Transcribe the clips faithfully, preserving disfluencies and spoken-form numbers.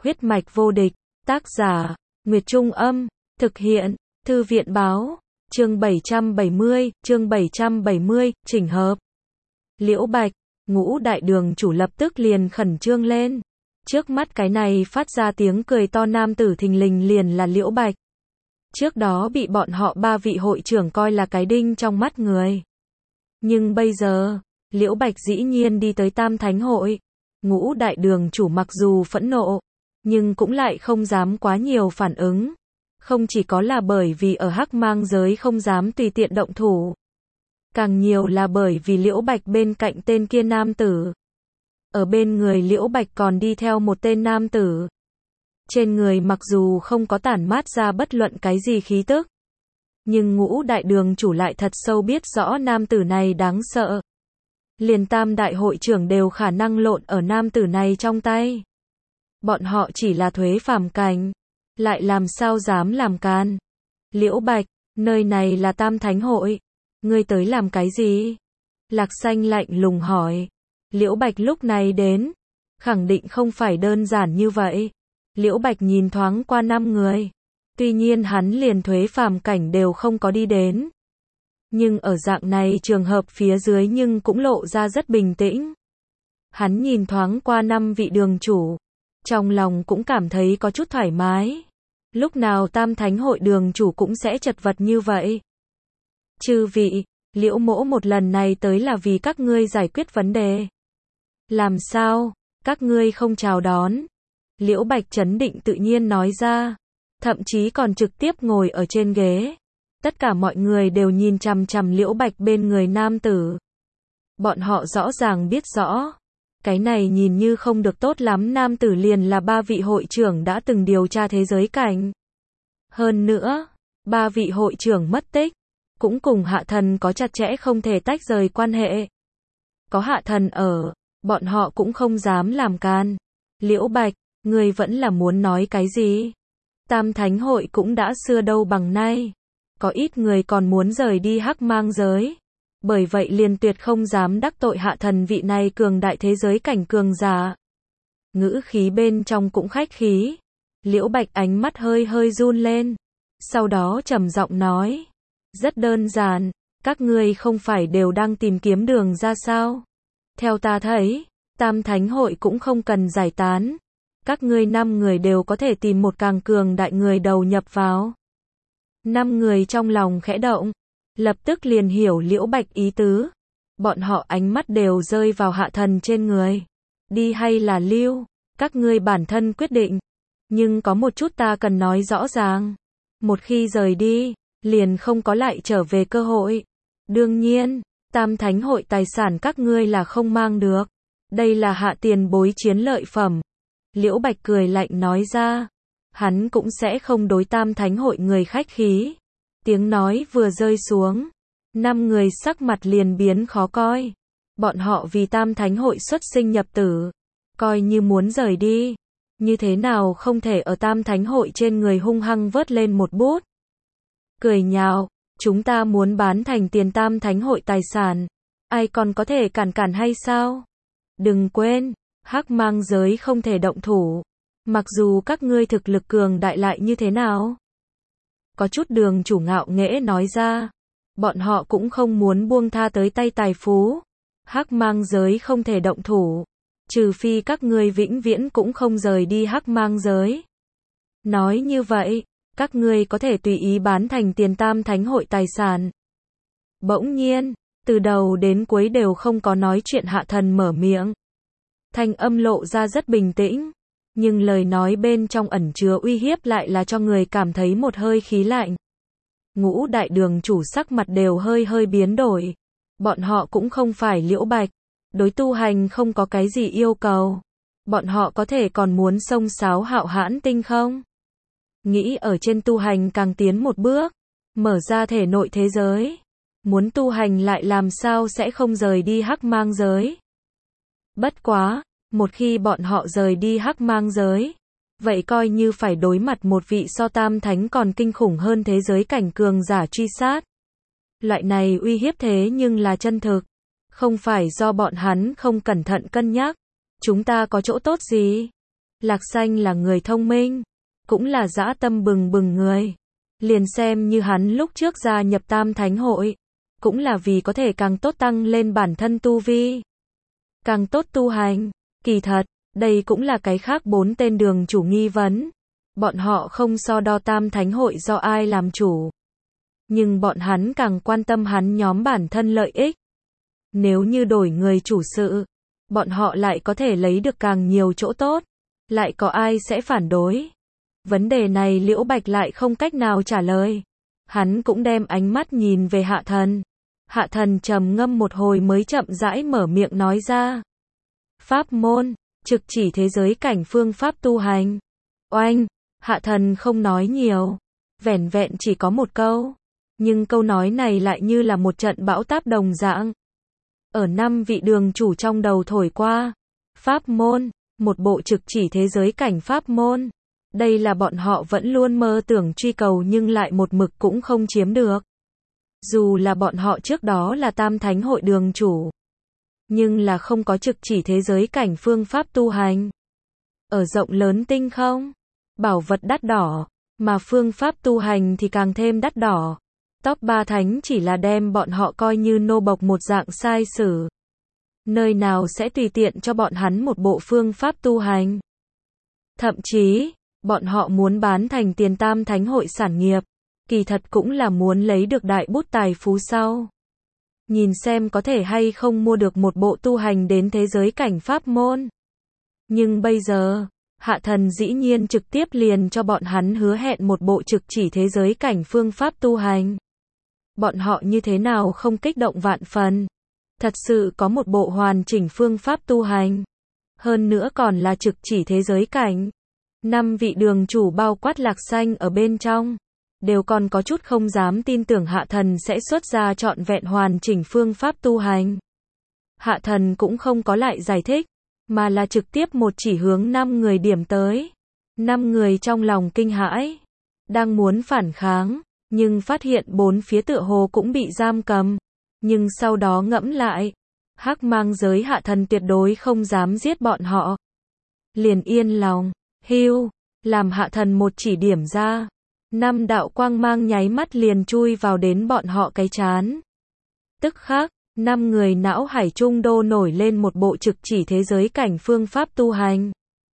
Huyết mạch vô địch, tác giả, Nguyệt Trung Âm, thực hiện, Thư viện Báo, chương bảy trăm bảy mươi, chương bảy trăm bảy mươi, chỉnh hợp. Liễu Bạch, Ngũ đại đường chủ lập tức liền khẩn trương lên. Trước mắt cái này phát ra tiếng cười to nam tử thình lình liền là Liễu Bạch. Trước đó bị bọn họ ba vị hội trưởng coi là cái đinh trong mắt người. Nhưng bây giờ, Liễu Bạch dĩ nhiên đi tới Tam Thánh hội. Ngũ đại đường chủ mặc dù phẫn nộ, nhưng cũng lại không dám quá nhiều phản ứng. Không chỉ có là bởi vì ở Hắc Mang giới không dám tùy tiện động thủ. Càng nhiều là bởi vì Liễu Bạch bên cạnh tên kia nam tử. Ở bên người Liễu Bạch còn đi theo một tên nam tử. Trên người mặc dù không có tản mát ra bất luận cái gì khí tức. Nhưng ngũ đại đường chủ lại thật sâu biết rõ nam tử này đáng sợ. Liền Tam đại hội trưởng đều khả năng lộn ở nam tử này trong tay. Bọn họ chỉ là thuế phàm cảnh. Lại làm sao dám làm can. Liễu Bạch, nơi này là Tam Thánh hội. Ngươi tới làm cái gì? Lạc Xanh lạnh lùng hỏi. Liễu Bạch lúc này đến. Khẳng định không phải đơn giản như vậy. Liễu Bạch nhìn thoáng qua năm người. Tuy nhiên hắn liền thuế phàm cảnh đều không có đi đến. Nhưng ở dạng này trường hợp phía dưới nhưng cũng lộ ra rất bình tĩnh. Hắn nhìn thoáng qua năm vị đường chủ. Trong lòng cũng cảm thấy có chút thoải mái. Lúc nào Tam Thánh hội đường chủ cũng sẽ chật vật như vậy. Chư vị, Liễu mỗ một lần này tới là vì các ngươi giải quyết vấn đề. Làm sao, các ngươi không chào đón? Liễu Bạch trấn định tự nhiên nói ra. Thậm chí còn trực tiếp ngồi ở trên ghế. Tất cả mọi người đều nhìn chằm chằm Liễu Bạch bên người nam tử. Bọn họ rõ ràng biết rõ. Cái này nhìn như không được tốt lắm nam tử liền là ba vị hội trưởng đã từng điều tra thế giới cảnh. Hơn nữa, ba vị hội trưởng mất tích. Cũng cùng hạ thần có chặt chẽ không thể tách rời quan hệ. Có hạ thần ở, bọn họ cũng không dám làm can. Liễu Bạch, ngươi vẫn là muốn nói cái gì? Tam Thánh hội cũng đã xưa đâu bằng nay. Có ít người còn muốn rời đi Hắc Mang giới. Bởi vậy liền tuyệt không dám đắc tội hạ thần vị này cường đại thế giới cảnh cường giả. Ngữ khí bên trong cũng khách khí. Liễu Bạch ánh mắt hơi hơi run lên. Sau đó trầm giọng nói. Rất đơn giản, các ngươi không phải đều đang tìm kiếm đường ra sao? Theo ta thấy, Tam Thánh hội cũng không cần giải tán. Các ngươi năm người đều có thể tìm một càng cường đại người đầu nhập vào. Năm người trong lòng khẽ động, lập tức liền hiểu Liễu Bạch ý tứ. Bọn họ ánh mắt đều rơi vào hạ thần trên người. Đi hay là lưu, các ngươi bản thân quyết định. Nhưng có một chút ta cần nói rõ ràng. Một khi rời đi, liền không có lại trở về cơ hội. Đương nhiên, Tam Thánh hội tài sản các ngươi là không mang được. Đây là hạ tiền bối chiến lợi phẩm. Liễu Bạch cười lạnh nói ra. Hắn cũng sẽ không đối Tam Thánh hội người khách khí. Tiếng nói vừa rơi xuống. Năm người sắc mặt liền biến khó coi. Bọn họ vì Tam Thánh hội xuất sinh nhập tử. Coi như muốn rời đi. Như thế nào không thể ở Tam Thánh hội trên người hung hăng vớt lên một bút. Cười nhạo, chúng ta muốn bán thành tiền Tam Thánh hội tài sản. Ai còn có thể cản cản hay sao? Đừng quên, Hắc Mang giới không thể động thủ. Mặc dù các ngươi thực lực cường đại lại như thế nào? Có chút đường chủ ngạo nghễ nói ra. Bọn họ cũng không muốn buông tha tới tay tài phú. Hắc Mang giới không thể động thủ. Trừ phi các ngươi vĩnh viễn cũng không rời đi Hắc Mang giới. Nói như vậy, các ngươi có thể tùy ý bán thành tiền Tam Thánh hội tài sản. Bỗng nhiên, từ đầu đến cuối đều không có nói chuyện hạ thần mở miệng. Thanh âm lộ ra rất bình tĩnh. Nhưng lời nói bên trong ẩn chứa uy hiếp lại là cho người cảm thấy một hơi khí lạnh. Ngũ đại đường chủ sắc mặt đều hơi hơi biến đổi. Bọn họ cũng không phải Liễu Bạch. Đối tu hành không có cái gì yêu cầu. Bọn họ có thể còn muốn xông xáo Hạo Hãn tinh không? Nghĩ ở trên tu hành càng tiến một bước. Mở ra thể nội thế giới. Muốn tu hành lại làm sao sẽ không rời đi Hắc Mang giới. Bất quá. Một khi bọn họ rời đi Hắc Mang giới, vậy coi như phải đối mặt một vị so Tam Thánh còn kinh khủng hơn thế giới cảnh cường giả truy sát. Loại này uy hiếp thế nhưng là chân thực, không phải do bọn hắn không cẩn thận cân nhắc. Chúng ta có chỗ tốt gì? Lạc Xanh là người thông minh, cũng là dã tâm bừng bừng người. Liền xem như hắn lúc trước gia nhập Tam Thánh hội, cũng là vì có thể càng tốt tăng lên bản thân tu vi, càng tốt tu hành. Kỳ thật, đây cũng là cái khác bốn tên đường chủ nghi vấn. Bọn họ không so đo Tam Thánh hội do ai làm chủ, nhưng bọn hắn càng quan tâm hắn nhóm bản thân lợi ích. Nếu như đổi người chủ sự, bọn họ lại có thể lấy được càng nhiều chỗ tốt, lại có ai sẽ phản đối? Vấn đề này Liễu Bạch lại không cách nào trả lời. Hắn cũng đem ánh mắt nhìn về Hạ Thần. Hạ Thần trầm ngâm một hồi mới chậm rãi mở miệng nói ra. Pháp môn, trực chỉ thế giới cảnh phương pháp tu hành. Oanh, Hạ Thần không nói nhiều, vẻn vẹn chỉ có một câu. Nhưng câu nói này lại như là một trận bão táp đồng dạng. Ở năm vị đường chủ trong đầu thổi qua. Pháp môn, một bộ trực chỉ thế giới cảnh pháp môn. Đây là bọn họ vẫn luôn mơ tưởng truy cầu nhưng lại một mực cũng không chiếm được. Dù là bọn họ trước đó là Tam Thánh hội đường chủ, nhưng là không có trực chỉ thế giới cảnh phương pháp tu hành. Ở rộng lớn tinh không, bảo vật đắt đỏ, mà phương pháp tu hành thì càng thêm đắt đỏ. Top ba thánh chỉ là đem bọn họ coi như nô bộc một dạng sai sử. Nơi nào sẽ tùy tiện cho bọn hắn một bộ phương pháp tu hành. Thậm chí, bọn họ muốn bán thành tiền Tam Thánh hội sản nghiệp, kỳ thật cũng là muốn lấy được đại bút tài phú sau. Nhìn xem có thể hay không mua được một bộ tu hành đến thế giới cảnh pháp môn. Nhưng bây giờ, Hạ Thần dĩ nhiên trực tiếp liền cho bọn hắn hứa hẹn một bộ trực chỉ thế giới cảnh phương pháp tu hành. Bọn họ như thế nào không kích động vạn phần. Thật sự có một bộ hoàn chỉnh phương pháp tu hành. Hơn nữa còn là trực chỉ thế giới cảnh. Năm vị đường chủ bao quát Lạc Xanh ở bên trong, đều còn có chút không dám tin tưởng Hạ Thần sẽ xuất ra trọn vẹn hoàn chỉnh phương pháp tu hành. Hạ Thần cũng không có lại giải thích, mà là trực tiếp một chỉ hướng năm người điểm tới. Năm người trong lòng kinh hãi, đang muốn phản kháng, nhưng phát hiện bốn phía tựa hồ cũng bị giam cầm. Nhưng sau đó ngẫm lại, Hắc Mang giới Hạ Thần tuyệt đối không dám giết bọn họ. Liền yên lòng, hưu, làm Hạ Thần một chỉ điểm ra. Năm đạo quang mang nháy mắt liền chui vào đến bọn họ cái chán. Tức khắc, năm người não hải trung đô nổi lên một bộ trực chỉ thế giới cảnh phương pháp tu hành.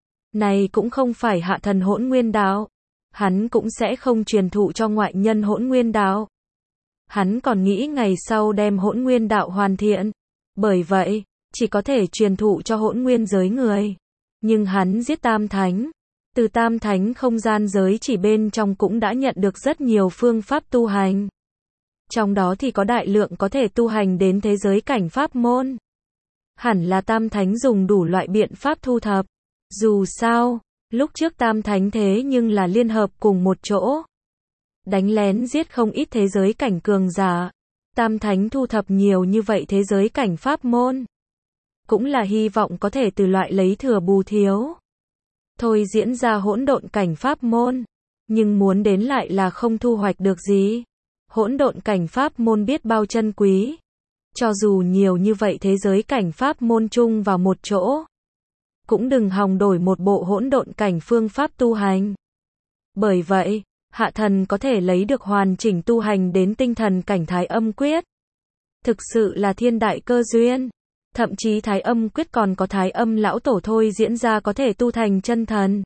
Này cũng không phải Hạ Thần Hỗn Nguyên đạo, hắn cũng sẽ không truyền thụ cho ngoại nhân Hỗn Nguyên đạo. Hắn còn nghĩ ngày sau đem Hỗn Nguyên đạo hoàn thiện, bởi vậy, chỉ có thể truyền thụ cho Hỗn Nguyên giới người. Nhưng hắn giết Tam Thánh, từ Tam Thánh không gian giới chỉ bên trong cũng đã nhận được rất nhiều phương pháp tu hành. Trong đó thì có đại lượng có thể tu hành đến thế giới cảnh pháp môn. Hẳn là Tam Thánh dùng đủ loại biện pháp thu thập. Dù sao, lúc trước Tam Thánh thế nhưng là liên hợp cùng một chỗ, đánh lén giết không ít thế giới cảnh cường giả. Tam Thánh thu thập nhiều như vậy thế giới cảnh pháp môn, cũng là hy vọng có thể từ loại lấy thừa bù thiếu. Thôi diễn ra hỗn độn cảnh pháp môn, nhưng muốn đến lại là không thu hoạch được gì. Hỗn độn cảnh pháp môn biết bao chân quý. Cho dù nhiều như vậy thế giới cảnh pháp môn chung vào một chỗ, cũng đừng hòng đổi một bộ hỗn độn cảnh phương pháp tu hành. Bởi vậy, Hạ Thần có thể lấy được hoàn chỉnh tu hành đến tinh thần cảnh Thái Âm Quyết. Thực sự là thiên đại cơ duyên. Thậm chí Thái Âm Quyết còn có Thái Âm lão tổ thôi diễn ra có thể tu thành chân thần.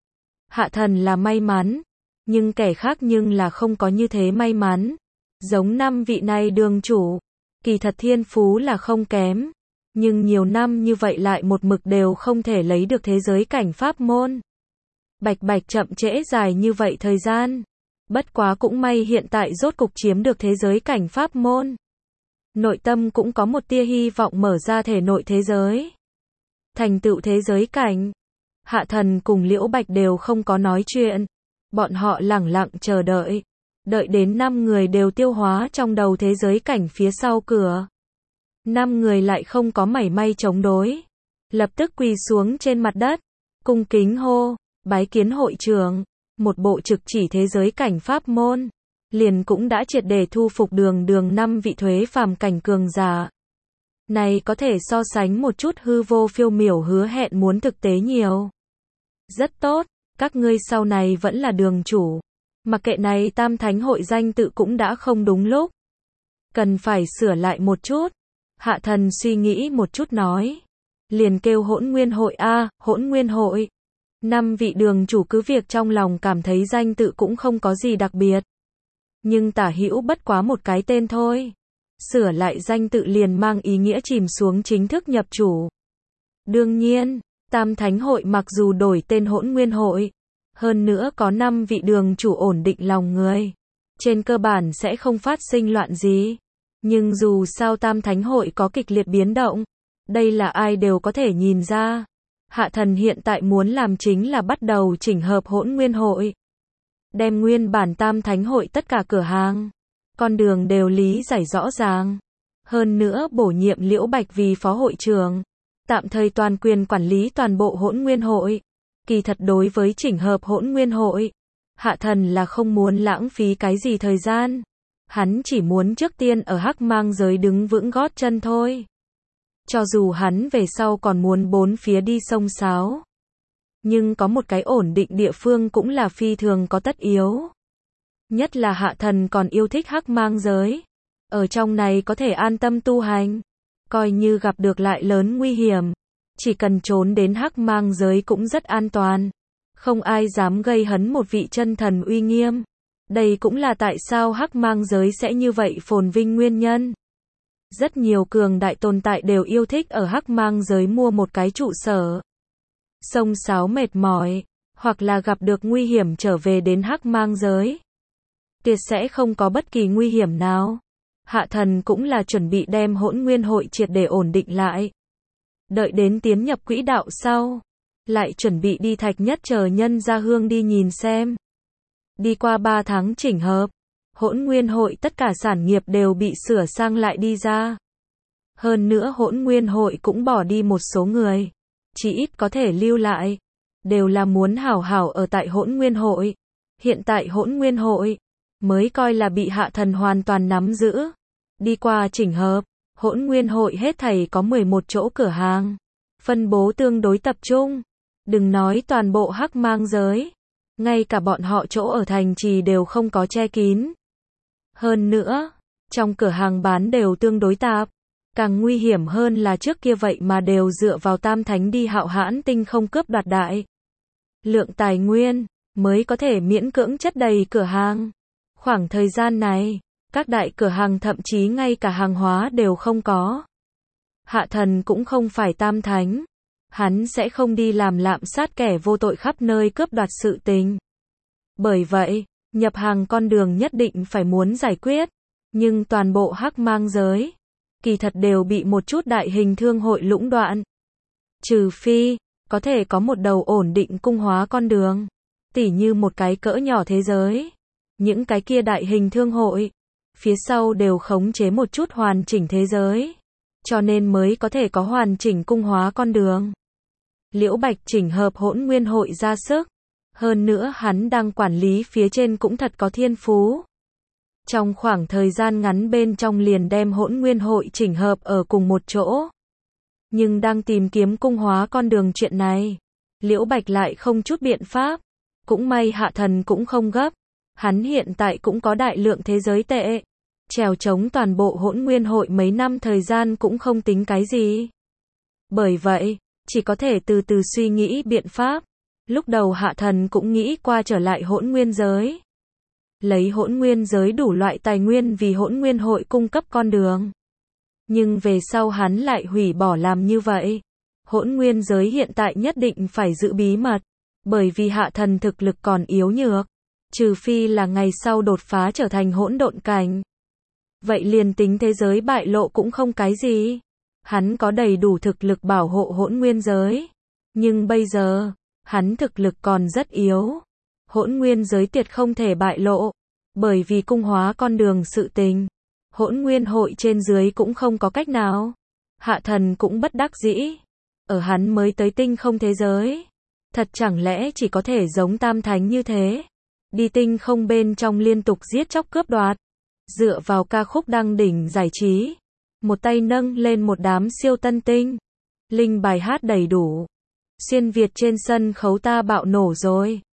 Hạ Thần là may mắn, nhưng kẻ khác nhưng là không có như thế may mắn. Giống năm vị này đường chủ, kỳ thật thiên phú là không kém, nhưng nhiều năm như vậy lại một mực đều không thể lấy được thế giới cảnh pháp môn. Bạch bạch chậm trễ dài như vậy thời gian. Bất quá cũng may hiện tại rốt cục chiếm được thế giới cảnh pháp môn. Nội tâm cũng có một tia hy vọng mở ra thể nội thế giới. Thành tựu thế giới cảnh. Hạ Thần cùng Liễu Bạch đều không có nói chuyện. Bọn họ lẳng lặng chờ đợi. Đợi đến năm người đều tiêu hóa trong đầu thế giới cảnh phía sau cửa. Năm người lại không có mảy may chống đối. Lập tức quỳ xuống trên mặt đất. Cung kính hô, bái kiến hội trưởng. Một bộ trực chỉ thế giới cảnh pháp môn. Liền cũng đã triệt để thu phục đường đường năm vị thuế phàm cảnh cường giả. Này có thể so sánh một chút hư vô phiêu miểu hứa hẹn muốn thực tế nhiều. Rất tốt, các ngươi sau này vẫn là đường chủ. Mặc kệ này Tam Thánh hội danh tự cũng đã không đúng lúc. Cần phải sửa lại một chút. Hạ thần suy nghĩ một chút nói. Liền kêu Hỗn Nguyên hội a, Hỗn Nguyên hội. Năm vị đường chủ cứ việc trong lòng cảm thấy danh tự cũng không có gì đặc biệt. Nhưng tả hữu bất quá một cái tên thôi. Sửa lại danh tự liền mang ý nghĩa chìm xuống chính thức nhập chủ. Đương nhiên, Tam Thánh hội mặc dù đổi tên Hỗn Nguyên hội, hơn nữa có năm vị đường chủ ổn định lòng người, trên cơ bản sẽ không phát sinh loạn gì. Nhưng dù sao Tam Thánh hội có kịch liệt biến động, đây là ai đều có thể nhìn ra. Hạ thần hiện tại muốn làm chính là bắt đầu chỉnh hợp Hỗn Nguyên hội. Đem nguyên bản Tam Thánh hội tất cả cửa hàng, con đường đều lý giải rõ ràng. Hơn nữa bổ nhiệm Liễu Bạch vì phó hội trưởng, tạm thời toàn quyền quản lý toàn bộ Hỗn Nguyên hội. Kỳ thật đối với chỉnh hợp Hỗn Nguyên hội, Hạ thần là không muốn lãng phí cái gì thời gian. Hắn chỉ muốn trước tiên ở Hắc Mang giới đứng vững gót chân thôi. Cho dù hắn về sau còn muốn bốn phía đi xông xáo, nhưng có một cái ổn định địa phương cũng là phi thường có tất yếu. Nhất là hạ thần còn yêu thích Hắc Mang giới. Ở trong này có thể an tâm tu hành. Coi như gặp được lại lớn nguy hiểm, chỉ cần trốn đến Hắc Mang giới cũng rất an toàn. Không ai dám gây hấn một vị chân thần uy nghiêm. Đây cũng là tại sao Hắc Mang giới sẽ như vậy phồn vinh nguyên nhân. Rất nhiều cường đại tồn tại đều yêu thích ở Hắc Mang giới mua một cái trụ sở. Xông xáo mệt mỏi, hoặc là gặp được nguy hiểm trở về đến Hắc Mang giới. Tuyệt sẽ không có bất kỳ nguy hiểm nào. Hạ thần cũng là chuẩn bị đem Hỗn Nguyên hội triệt để ổn định lại. Đợi đến tiến nhập quỹ đạo sau, lại chuẩn bị đi Thạch Nhất chờ nhân ra hương đi nhìn xem. Đi qua ba tháng chỉnh hợp, Hỗn Nguyên hội tất cả sản nghiệp đều bị sửa sang lại đi ra. Hơn nữa Hỗn Nguyên hội cũng bỏ đi một số người, chỉ ít có thể lưu lại, đều là muốn hảo hảo ở tại Hỗn Nguyên hội. Hiện tại Hỗn Nguyên hội mới coi là bị hạ thần hoàn toàn nắm giữ. Đi qua chỉnh hợp, Hỗn Nguyên hội hết thảy có mười một chỗ cửa hàng, phân bố tương đối tập trung. Đừng nói toàn bộ Hắc Mang giới, ngay cả bọn họ chỗ ở thành trì đều không có che kín. Hơn nữa, trong cửa hàng bán đều tương đối tạp. Càng nguy hiểm hơn là trước kia vậy mà đều dựa vào Tam Thánh đi hạo hãn tinh không cướp đoạt đại lượng tài nguyên, mới có thể miễn cưỡng chất đầy cửa hàng. Khoảng thời gian này, các đại cửa hàng thậm chí ngay cả hàng hóa đều không có. Hạ thần cũng không phải Tam Thánh. Hắn sẽ không đi làm lạm sát kẻ vô tội khắp nơi cướp đoạt sự tình. Bởi vậy, nhập hàng con đường nhất định phải muốn giải quyết. Nhưng toàn bộ Hắc Mang giới, kỳ thật đều bị một chút đại hình thương hội lũng đoạn. Trừ phi, có thể có một đầu ổn định cung hóa con đường. Tỉ như một cái cỡ nhỏ thế giới. Những cái kia đại hình thương hội, phía sau đều khống chế một chút hoàn chỉnh thế giới. Cho nên mới có thể có hoàn chỉnh cung hóa con đường. Liễu Bạch chỉnh hợp Hỗn Nguyên hội ra sức. Hơn nữa hắn đang quản lý phía trên cũng thật có thiên phú. Trong khoảng thời gian ngắn bên trong liền đem Hỗn Nguyên hội chỉnh hợp ở cùng một chỗ. Nhưng đang tìm kiếm cung hóa con đường chuyện này, Liễu Bạch lại không chút biện pháp. Cũng may hạ thần cũng không gấp. Hắn hiện tại cũng có đại lượng thế giới tệ. Trèo chống toàn bộ Hỗn Nguyên hội mấy năm thời gian cũng không tính cái gì. Bởi vậy, chỉ có thể từ từ suy nghĩ biện pháp. Lúc đầu hạ thần cũng nghĩ qua trở lại Hỗn Nguyên giới. Lấy Hỗn Nguyên giới đủ loại tài nguyên vì Hỗn Nguyên hội cung cấp con đường. Nhưng về sau hắn lại hủy bỏ làm như vậy. Hỗn Nguyên giới hiện tại nhất định phải giữ bí mật. Bởi vì hạ thần thực lực còn yếu nhược. Trừ phi là ngày sau đột phá trở thành hỗn độn cảnh. Vậy liền tính thế giới bại lộ cũng không cái gì. Hắn có đầy đủ thực lực bảo hộ Hỗn Nguyên giới. Nhưng bây giờ, hắn thực lực còn rất yếu. Hỗn Nguyên giới tuyệt không thể bại lộ. Bởi vì cung hóa con đường sự tình. Hỗn Nguyên hội trên dưới cũng không có cách nào. Hạ thần cũng bất đắc dĩ. Ở hắn mới tới tinh không thế giới. Thật chẳng lẽ chỉ có thể giống Tam Thánh như thế. Đi tinh không bên trong liên tục giết chóc cướp đoạt. Dựa vào ca khúc đăng đỉnh giải trí. Một tay nâng lên một đám siêu tân tinh. Linh bài hát đầy đủ. Xuyên Việt trên sân khấu ta bạo nổ rồi.